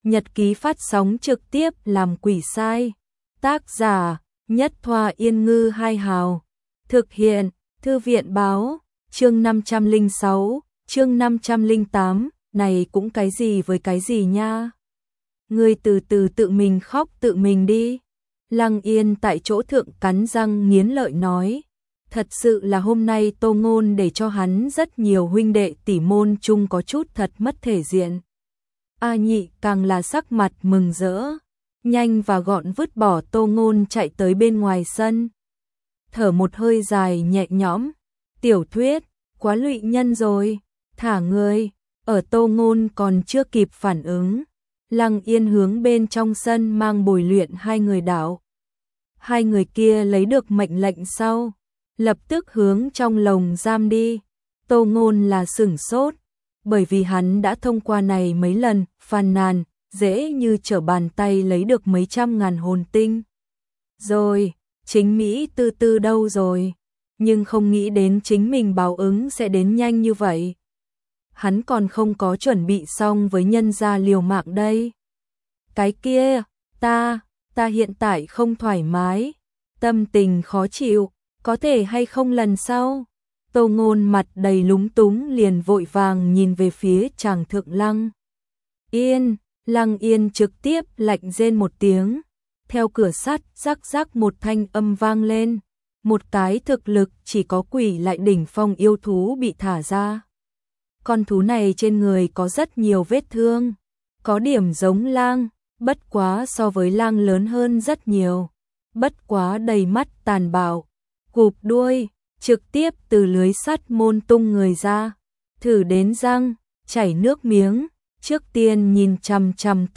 Nhật ký phát sóng trực tiếp làm quỷ sai. Tác giả Nhất Thoa Yên Ngư Hai Hào. Thực hiện Thư viện Báo. Chương 506, chương 508. Này cũng cái gì với cái gì nha. Ngươi từ từ tự mình khóc tự mình đi. Lăng Yên tại chỗ thượng cắn răng nghiến lợi nói. Thật sự là hôm nay Tô Ngôn để cho hắn rất nhiều huynh đệ tỷ môn chung có chút thật mất thể diện. A Nhị càng là sắc mặt mừng rỡ, nhanh và gọn vứt bỏ Tô Ngôn chạy tới bên ngoài sân. Thở một hơi dài nhẹ nhõm, tiểu thuyết, quá lụy nhân rồi, thả ngươi. Ở Tô Ngôn còn chưa kịp phản ứng, Lăng Yên hướng bên trong sân mang bồi luyện hai người đạo. Hai người kia lấy được mệnh lệnh sau, lập tức hướng trong lồng giam đi. Tô Ngôn là sửng sốt, bởi vì hắn đã thông qua này mấy lần, phàn nàn, dễ như trở bàn tay lấy được mấy trăm ngàn hồn tinh. Rồi, chính Mỹ tư tư đâu rồi, nhưng không nghĩ đến chính mình báo ứng sẽ đến nhanh như vậy. Hắn còn không có chuẩn bị xong với nhân gia liều mạng đây. Cái kia, ta hiện tại không thoải mái, tâm tình khó chịu, có thể hay không lần sau. Tô Ngôn mặt đầy lúng túng liền vội vàng nhìn về phía chàng thượng Lăng Yên. Lăng Yên trực tiếp lạnh rên một tiếng, theo cửa sắt rắc rắc một thanh âm vang lên, một cái thực lực chỉ có quỷ lại đỉnh phong yêu thú bị thả ra. Con thú này trên người có rất nhiều vết thương, có điểm giống lang, bất quá so với lang lớn hơn rất nhiều, bất quá đầy mắt tàn bạo, cụp đuôi, trực tiếp từ lưới sắt môn tung người ra, thử đến răng, chảy nước miếng, trước tiên nhìn chằm chằm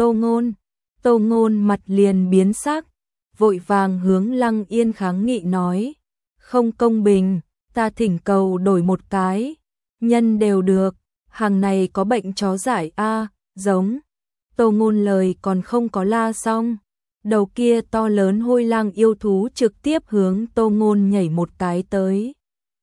Tô Ngôn mặt liền biến sắc, vội vàng hướng Lăng Yên kháng nghị nói, không công bình, ta thỉnh cầu đổi một cái, nhân đều được, hàng này có bệnh chó dại a, giống. Tô Ngôn lời còn không có la xong, đầu kia to lớn hôi lang yêu thú trực tiếp hướng Tô Ngôn nhảy một cái tới,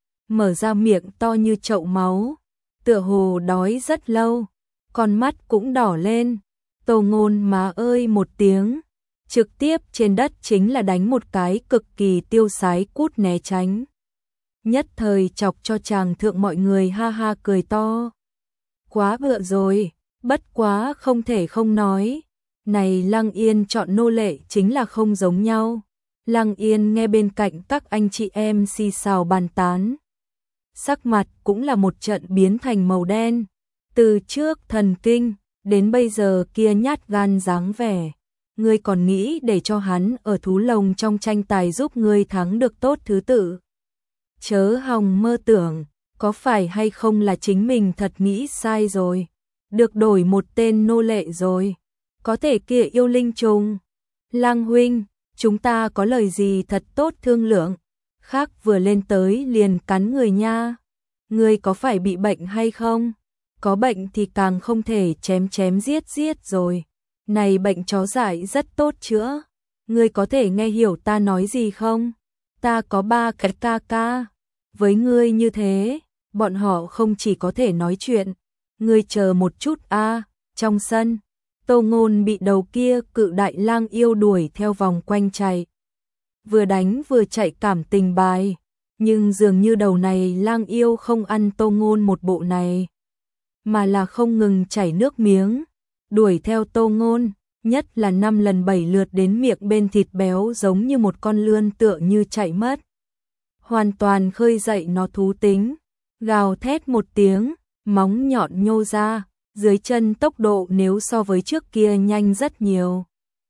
mở ra miệng to như chậu máu, tựa hồ đói rất lâu, con mắt cũng đỏ lên. Tô Ngôn má ơi một tiếng, trực tiếp trên đất chính là đánh một cái cực kỳ tiêu sái cút né tránh. Nhất thời chọc cho chàng thượng mọi người ha ha cười to. Quá bựa rồi, bất quá không thể không nói. Này Lăng Yên chọn nô lệ chính là không giống nhau. Lăng Yên nghe bên cạnh các anh chị em xì xào bàn tán. Sắc mặt cũng là một trận biến thành màu đen. Từ trước thần kinh, đến bây giờ kia nhát gan dáng vẻ. Ngươi còn nghĩ để cho hắn ở thú lồng trong tranh tài giúp ngươi thắng được tốt thứ tự. Chớ hòng mơ tưởng, có phải hay không là chính mình thật nghĩ sai rồi. Được đổi một tên nô lệ rồi. Có thể kia yêu linh trùng. Lăng huynh, chúng ta có lời gì thật tốt thương lượng. Khác vừa lên tới liền cắn người nha. Ngươi có phải bị bệnh hay không? Có bệnh thì càng không thể chém giết rồi. Này bệnh chó dại rất tốt chữa. Ngươi có thể nghe hiểu ta nói gì không? Ta có 3 cái ca. Với ngươi như thế, bọn họ không chỉ có thể nói chuyện. Ngươi chờ một chút a. Trong sân, Tô Ngôn bị đầu kia cự đại lang yêu đuổi theo vòng quanh chạy. Vừa đánh vừa chạy cảm tình bài. Nhưng dường như đầu này lang yêu không ăn Tô Ngôn một bộ này, mà là không ngừng chảy nước miếng, đuổi theo Tô Ngôn, nhất là 5 lần 7 lượt đến miệng bên thịt béo giống như một con lươn tựa như chạy mất. Hoàn toàn khơi dậy nó thú tính, gào thét một tiếng, móng nhọn nhô ra, dưới chân tốc độ nếu so với trước kia nhanh rất nhiều.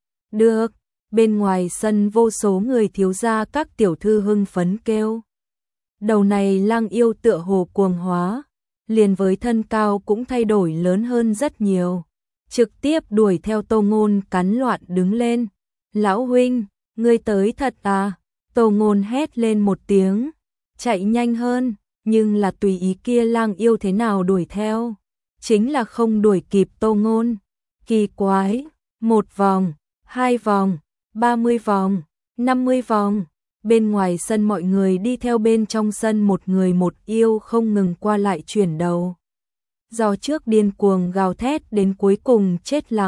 Được, bên ngoài sân vô số người thiếu gia các tiểu thư hưng phấn kêu. Đầu này lang yêu tựa hồ cuồng hóa, liền với thân cao cũng thay đổi lớn hơn rất nhiều. Trực tiếp đuổi theo Tô Ngôn cắn loạn đứng lên. Lão huynh, ngươi tới thật à? Tô Ngôn hét lên một tiếng, chạy nhanh hơn, nhưng là tùy ý kia lang yêu thế nào đuổi theo. Chính là không đuổi kịp Tô Ngôn. Kỳ quái, 1 vòng, 2 vòng, 30 vòng, 50 vòng. Bên ngoài sân mọi người đi theo bên trong sân một người một yêu không ngừng qua lại chuyển đầu. Do trước điên cuồng gào thét đến cuối cùng chết lặng,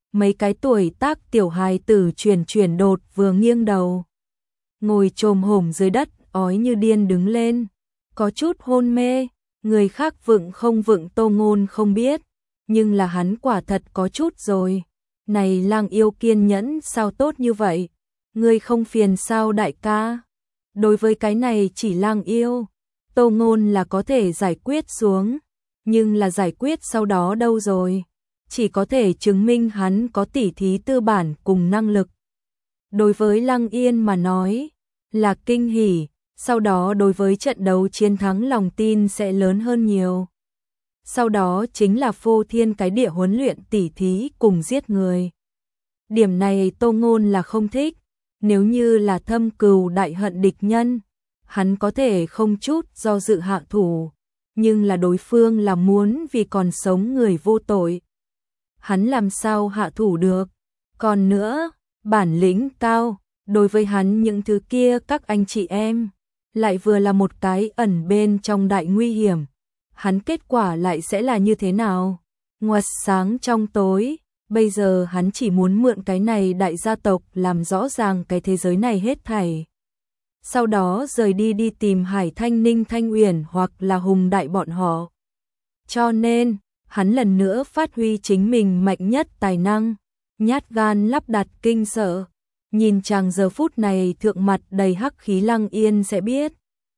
mấy cái tuổi tác tiểu hài tử chuyển đột vừa nghiêng đầu. Ngồi chồm hổm dưới đất, ói như điên đứng lên, có chút hôn mê, người khác vựng không vựng Tô Ngôn không biết, nhưng là hắn quả thật có chút rồi. Này Lang Yêu kiên nhẫn sao tốt như vậy? Ngươi không phiền sao đại ca? Đối với cái này chỉ Lang Yêu, Tô Ngôn là có thể giải quyết xuống, nhưng là giải quyết sau đó đâu rồi? Chỉ có thể chứng minh hắn có tỉ thí tư bản cùng năng lực. Đối với Lăng Yên mà nói, là kinh hỉ, sau đó đối với trận đấu chiến thắng lòng tin sẽ lớn hơn nhiều. Sau đó chính là phô thiên cái địa huấn luyện tỉ thí cùng giết người. Điểm này Tô Ngôn là không thích, nếu như là thâm cừu đại hận địch nhân, hắn có thể không chút do dự hạ thủ, nhưng là đối phương là muốn vì còn sống người vô tội. Hắn làm sao hạ thủ được? Còn nữa, bản lĩnh cao, đối với hắn những thứ kia các anh chị em, lại vừa là một cái ẩn bên trong đại nguy hiểm. Hắn kết quả lại sẽ là như thế nào? Ngoặt sáng trong tối, bây giờ hắn chỉ muốn mượn cái này đại gia tộc làm rõ ràng cái thế giới này hết thảy. Sau đó rời đi đi tìm Hải Thanh Ninh Thanh Uyển hoặc là Hùng Đại bọn họ. Cho nên, hắn lần nữa phát huy chính mình mạnh nhất tài năng, nhát gan lắp đặt kinh sợ. Nhìn chàng giờ phút này thượng mặt đầy hắc khí Lăng Yên sẽ biết.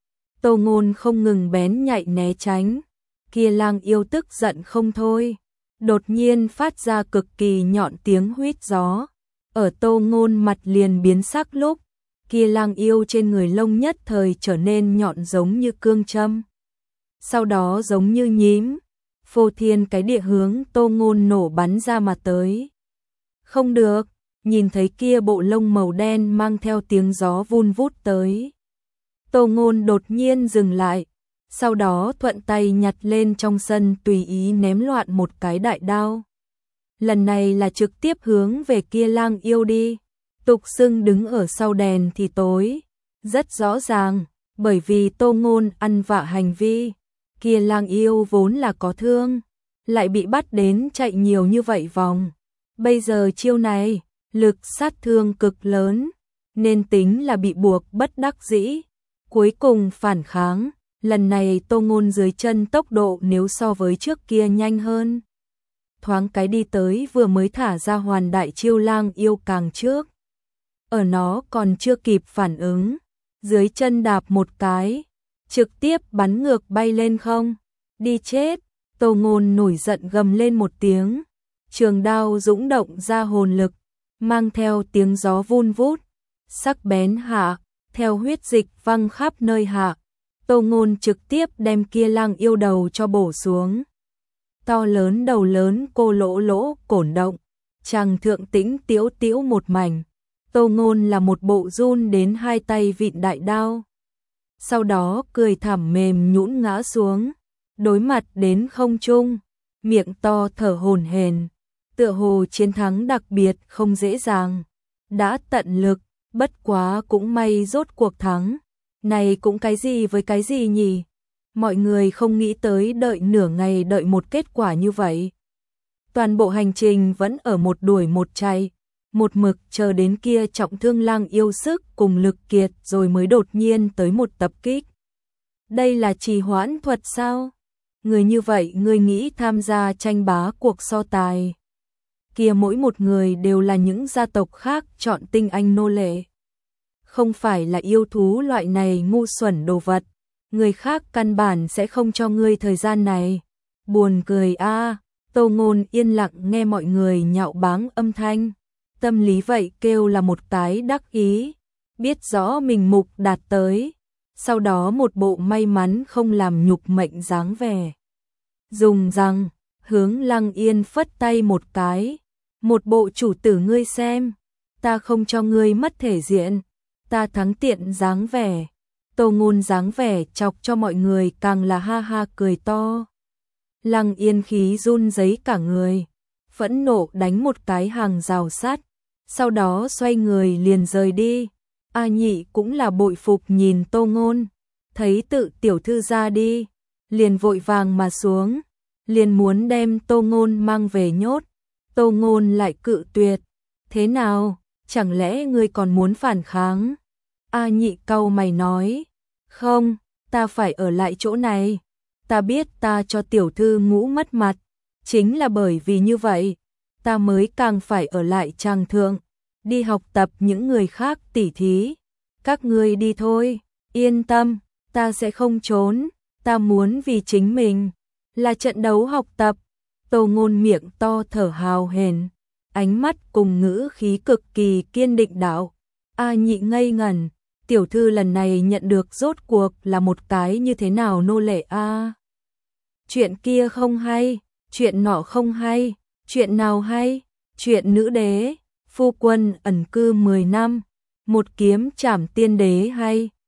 Tô Ngôn không ngừng bén nhạy né tránh, kia Lang Yêu tức giận không thôi, đột nhiên phát ra cực kỳ nhọn tiếng huýt gió. Ở Tô Ngôn mặt liền biến sắc lúc, kia Lang Yêu trên người lông nhất thời trở nên nhọn giống như cương châm. Sau đó giống như nhím, phô thiên cái địa hướng Tô Ngôn nổ bắn ra mà tới. Không được, nhìn thấy kia bộ lông màu đen mang theo tiếng gió vun vút tới. Tô Ngôn đột nhiên dừng lại, sau đó thuận tay nhặt lên trong sân tùy ý ném loạn một cái đại đao. Lần này là trực tiếp hướng về kia Lang Yêu đi. Tục xưng đứng ở sau đèn thì tối, rất rõ ràng, bởi vì Tô Ngôn ăn vạ hành vi, kia Lang Yêu vốn là có thương, lại bị bắt đến chạy nhiều như vậy vòng. Bây giờ chiêu này, lực sát thương cực lớn, nên tính là bị buộc bất đắc dĩ, cuối cùng phản kháng. Lần này Tô Ngôn dưới chân tốc độ nếu so với trước kia nhanh hơn. Thoáng cái đi tới vừa mới thả ra hoàn đại chiêu Lang Yêu càng trước. Ở nó còn chưa kịp phản ứng, dưới chân đạp một cái, trực tiếp bắn ngược bay lên không. Đi chết, Tô Ngôn nổi giận gầm lên một tiếng, trường đao dũng động ra hồn lực, mang theo tiếng gió vun vút, sắc bén hạ, theo huyết dịch văng khắp nơi hạ. Tô Ngôn trực tiếp đem kia Lang Yêu đầu cho bổ xuống. To lớn đầu lớn cô lỗ lỗ cổn động, chàng thượng tĩnh tiễu tiễu một mảnh. Tô Ngôn là một bộ run đến hai tay vịn đại đao. Sau đó cười thảm mềm nhũn ngã xuống, đối mặt đến không trung, miệng to thở hổn hển, tựa hồ chiến thắng đặc biệt không dễ dàng. Đã tận lực, bất quá cũng may rốt cuộc thắng. Này cũng cái gì với cái gì nhỉ? Mọi người không nghĩ tới đợi nửa ngày đợi một kết quả như vậy. Toàn bộ hành trình vẫn ở một đuổi một chạy, một mực chờ đến kia trọng thương Lang Yêu sức cùng lực kiệt rồi mới đột nhiên tới một tập kích. Đây là trì hoãn thuật sao? Người như vậy người nghĩ tham gia tranh bá cuộc so tài. Kia mỗi một người đều là những gia tộc khác chọn tinh anh nô lệ. Không phải là yêu thú loại này ngu xuẩn đồ vật. Người khác căn bản sẽ không cho ngươi thời gian này. Buồn cười a. Tô Ngôn yên lặng nghe mọi người nhạo báng âm thanh. Tâm lý vậy kêu là một cái đắc ý. Biết rõ mình mục đạt tới. Sau đó một bộ may mắn không làm nhục mệnh dáng vẻ. Dùng răng, hướng Lăng Yên phất tay một cái. Một bộ chủ tử ngươi xem. Ta không cho ngươi mất thể diện. Ta thắng tiện dáng vẻ. Tô Ngôn dáng vẻ chọc cho mọi người càng là ha ha cười to. Lăng Yên khí run rẩy cả người, phẫn nộ đánh một cái hàng rào sắt, sau đó xoay người liền rời đi. A Nhị cũng là bội phục nhìn Tô Ngôn, thấy tự tiểu thư ra đi, liền vội vàng mà xuống, liền muốn đem Tô Ngôn mang về nhốt. Tô Ngôn lại cự tuyệt. Thế nào, chẳng lẽ ngươi còn muốn phản kháng? A Nhị cau mày nói. Không, ta phải ở lại chỗ này. Ta biết ta cho tiểu thư Ngũ mất mặt. Chính là bởi vì như vậy, ta mới càng phải ở lại Trang Thượng. Đi học tập những người khác tỉ thí. Các ngươi đi thôi, yên tâm, ta sẽ không trốn. Ta muốn vì chính mình, là trận đấu học tập. Tô Ngôn miệng to thở hào hển, ánh mắt cùng ngữ khí cực kỳ kiên định đạo. A Nhị ngây ngẩn, tiểu thư lần này nhận được rốt cuộc là một cái như thế nào nô lệ a? Chuyện kia không hay, chuyện nọ không hay, chuyện nào hay? Chuyện nữ đế, phu quân ẩn cư 10 năm, một kiếm trảm tiên đế hay?